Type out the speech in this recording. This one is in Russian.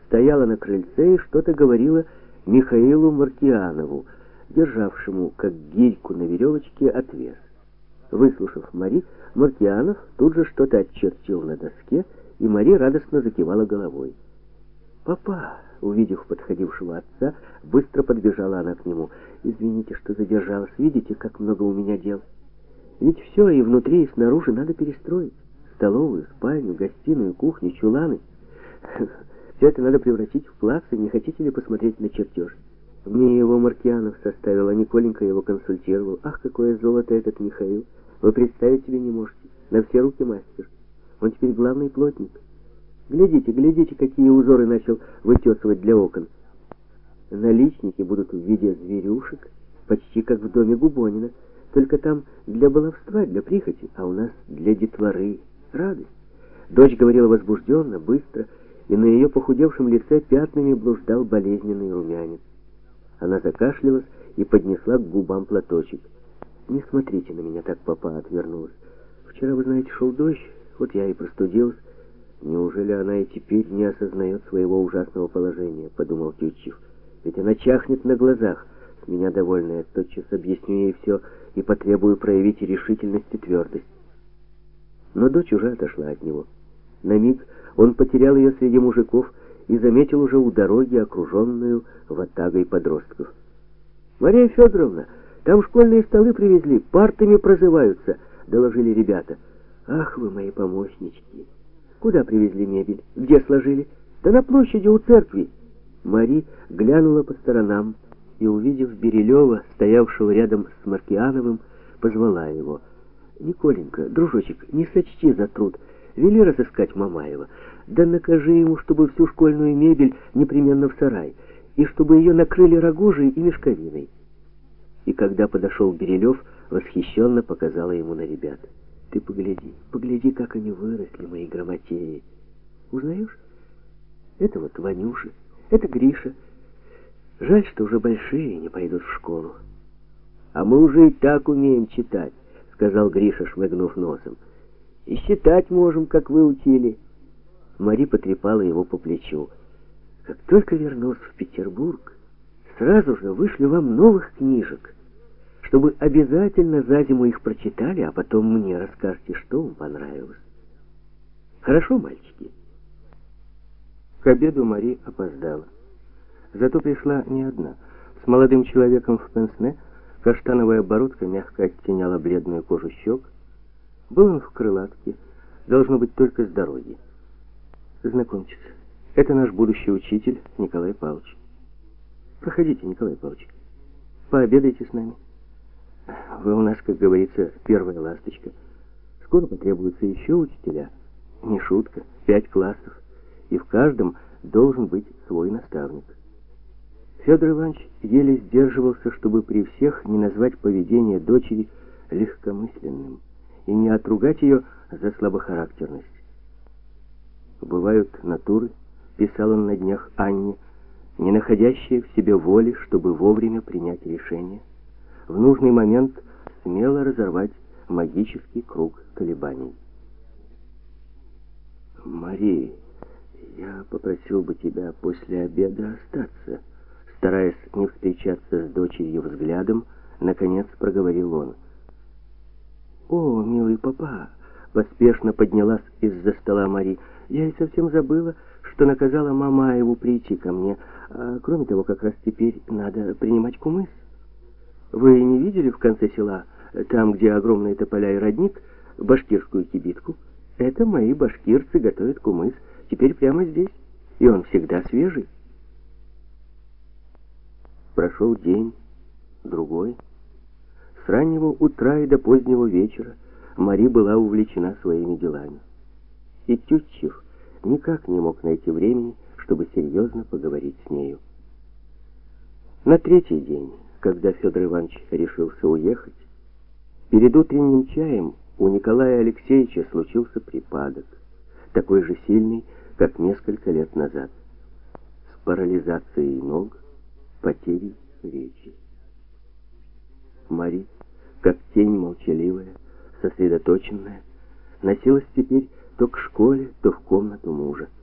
стояла на крыльце и что-то говорила Михаилу Маркианову, державшему, как гирьку на веревочке, отвес. Выслушав Мари, Маркианов тут же что-то отчертил на доске, и Мари радостно закивала головой. «Папа!» — увидев подходившего отца, быстро подбежала она к нему. «Извините, что задержалась. Видите, как много у меня дел? Ведь все и внутри, и снаружи надо перестроить. Столовую, спальню, гостиную, кухню, чуланы. Все это надо превратить в плацы. Не хотите ли посмотреть на чертеж? Мне его Маркианов составил, а Николенька его консультировал. Ах, какое золото этот Михаил! Вы представить себе не можете. На все руки мастер. Он теперь главный плотник. Глядите, глядите, какие узоры начал вытесывать для окон. Наличники будут в виде зверюшек, почти как в доме Губонина. Только там для баловства, для прихоти, а у нас для детворы. Радость. Дочь говорила возбужденно, быстро, и на ее похудевшем лице пятнами блуждал болезненный румянец. Она закашлялась и поднесла к губам платочек. «Не смотрите на меня так, папа», — отвернулась. «Вчера, вы знаете, шел дождь, вот я и простудилась». «Неужели она и теперь не осознает своего ужасного положения?» — подумал Тютчев. «Ведь она чахнет на глазах. С меня довольная, тотчас объясню ей все и потребую проявить решительность и твердость». Но дочь уже отошла от него. На миг он потерял ее среди мужиков и заметил уже у дороги, окруженную ватагой подростков. «Мария Федоровна, там школьные столы привезли, партами прозываются», — доложили ребята. «Ах вы мои помощнички! Куда привезли мебель? Где сложили?» «Да на площади у церкви». Мари глянула по сторонам и, увидев Берилева, стоявшего рядом с Маркиановым, позвала его. «Николенька, дружочек, не сочти за труд. Вели разыскать Мамаева. Да накажи ему, чтобы всю школьную мебель непременно в сарай, и чтобы ее накрыли рогожей и мешковиной». И когда подошел Берилев, восхищенно показала ему на ребят. «Ты погляди, погляди, как они выросли, мои грамотеи. Узнаешь? Это вот Ванюша, это Гриша. Жаль, что уже большие и не пойдут в школу». «А мы уже и так умеем читать», — сказал Гриша, шмыгнув носом. «И считать можем, как вы учили». Мари потрепала его по плечу. «Как только вернулся в Петербург, сразу же вышлю вам новых книжек, чтобы обязательно за зиму их прочитали, а потом мне расскажете, что вам понравилось. Хорошо, мальчики?» К обеду Мари опоздала. Зато пришла не одна. С молодым человеком в пенсне. Каштановая бородка мягко оттеняла бледную кожу щек. Был он в крылатке, должно быть, только с дороги. «Знакомьтесь, это наш будущий учитель Николай Павлович. Проходите, Николай Павлович, пообедайте с нами. Вы у нас, как говорится, первая ласточка. Скоро потребуются еще учителя. Не шутка, 5 классов, и в каждом должен быть свой наставник». Федор Иванович еле сдерживался, чтобы при всех не назвать поведение дочери легкомысленным и не отругать ее за слабохарактерность. «Бывают натуры», — писал он на днях Анне, не находящие в себе воли, чтобы вовремя принять решение, в нужный момент смело разорвать магический круг колебаний. «Мари, я попросил бы тебя после обеда остаться», — стараясь не встречаться с дочерью взглядом, наконец проговорил он. «О, милый папа!» — поспешно поднялась из-за стола Мари. «Я и совсем забыла, что наказала Мамаеву прийти ко мне. А кроме того, как раз теперь надо принимать кумыс. Вы не видели в конце села, там, где огромные тополя и родник, башкирскую кибитку? Это мои башкирцы готовят кумыс, теперь прямо здесь, и он всегда свежий». Прошел день, другой. С раннего утра и до позднего вечера Мари была увлечена своими делами. И Тютчев никак не мог найти времени, чтобы серьезно поговорить с нею. На третий день, когда Федор Иванович решился уехать, перед утренним чаем у Николая Алексеевича случился припадок, такой же сильный, как несколько лет назад, с парализацией ног, потерей речи. Мари, как тень молчаливая, сосредоточенная, носилась теперь то к школе, то в комнату мужа.